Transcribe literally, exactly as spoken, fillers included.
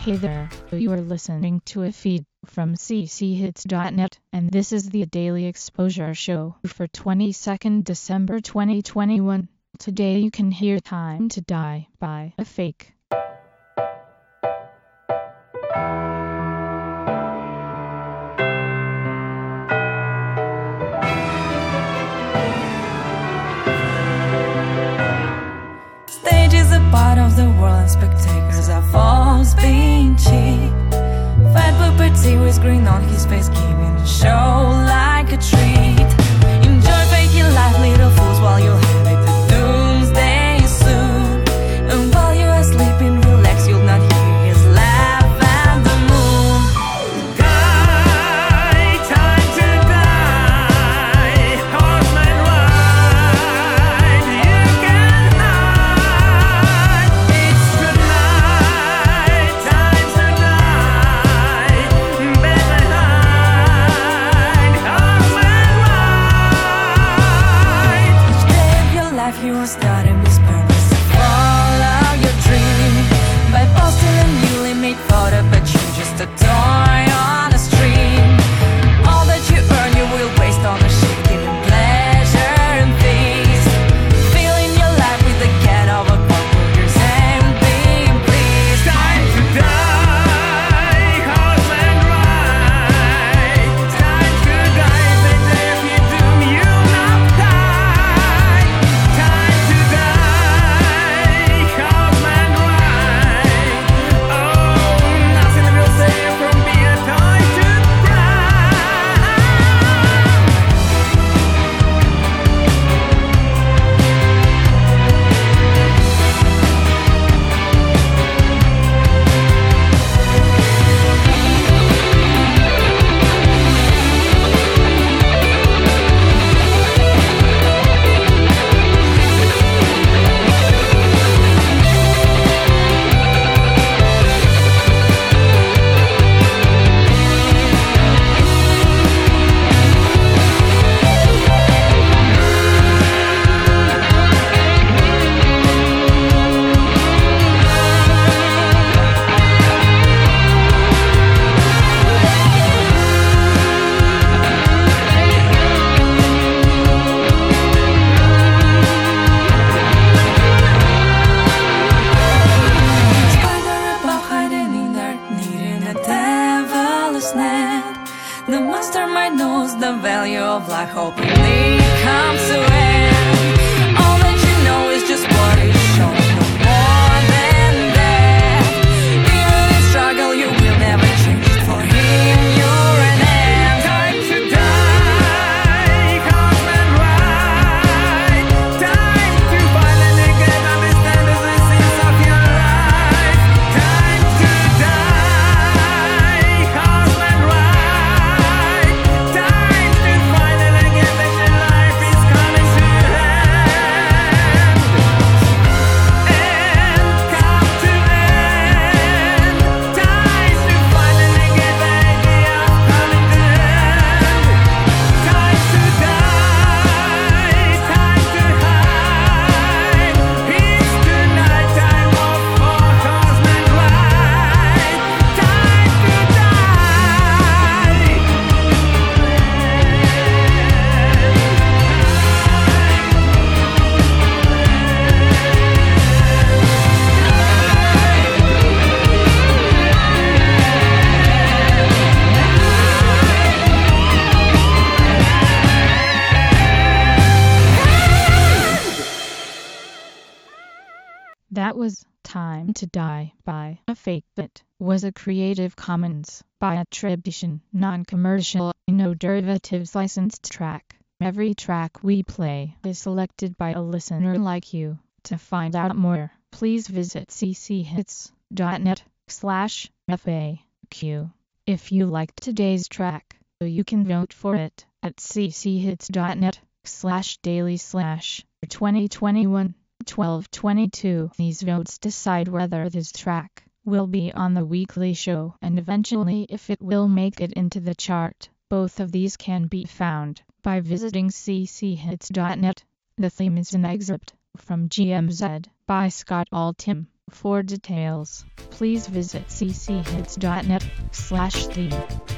Hey there, you are listening to a feed from c c hits dot net, and this is the Daily Exposure Show for twenty-second December twenty twenty-one. Today you can hear Time to Die by A Fake. Stage is a part of the world and spectators are false being cheap. Fat puppet with grin on his face, giving the show like a treat. Enjoy faking life, little fools, while you'll have it the doomsday soon. And while you are sleeping, relax, you'll not hear his laugh at the moon. Die, time to die, horseman ride, you can hide. It's tonight, time to die, better hide, horseman ride. Each day of your life you are starting with purpose to follow your dream. By posting a newly made photo, but you're just a toy on a string. All that you earn you will waste on a shit, giving pleasure and peace. Filling your life with the get of a burgers and being pleased. Time to die, horseman ride. Time to die, but if you doom you'll not die. Time to die, horseman ride. Oh, nothing will save you from being tied to the ground. Spider above hiding in there, needing a devil's net. The mastermind knows the value of life, hoping it comes to end. All that you know is just what is shown, no more than that. Even in struggle, you will never change it. For him, you're an end. Time to die, horseman ride. Time to finally get understand the essence of your life. Time to die, horseman ride. Time to finally get that your life is coming to an end. And come to end. Time to finally get the idea of coming to end. Time to die, time to hide. It's tonight, time of four horsemen ride. Time to That was Time to Die by A Fake. That was a Creative Commons by attribution, non-commercial, no derivatives licensed track. Every track we play is selected by a listener like you. To find out more, please visit c c hits dot net slash F A Q. If you liked today's track, you can vote for it at c c hits dot net slash daily slash twenty twenty-one twelve twenty-two. These votes decide whether this track will be on the weekly show and eventually if it will make it into the chart. Both of these can be found by visiting c c hits dot net. The theme is an excerpt from G M Z by Scott Altham. For details, please visit c c hits dot net slash theme.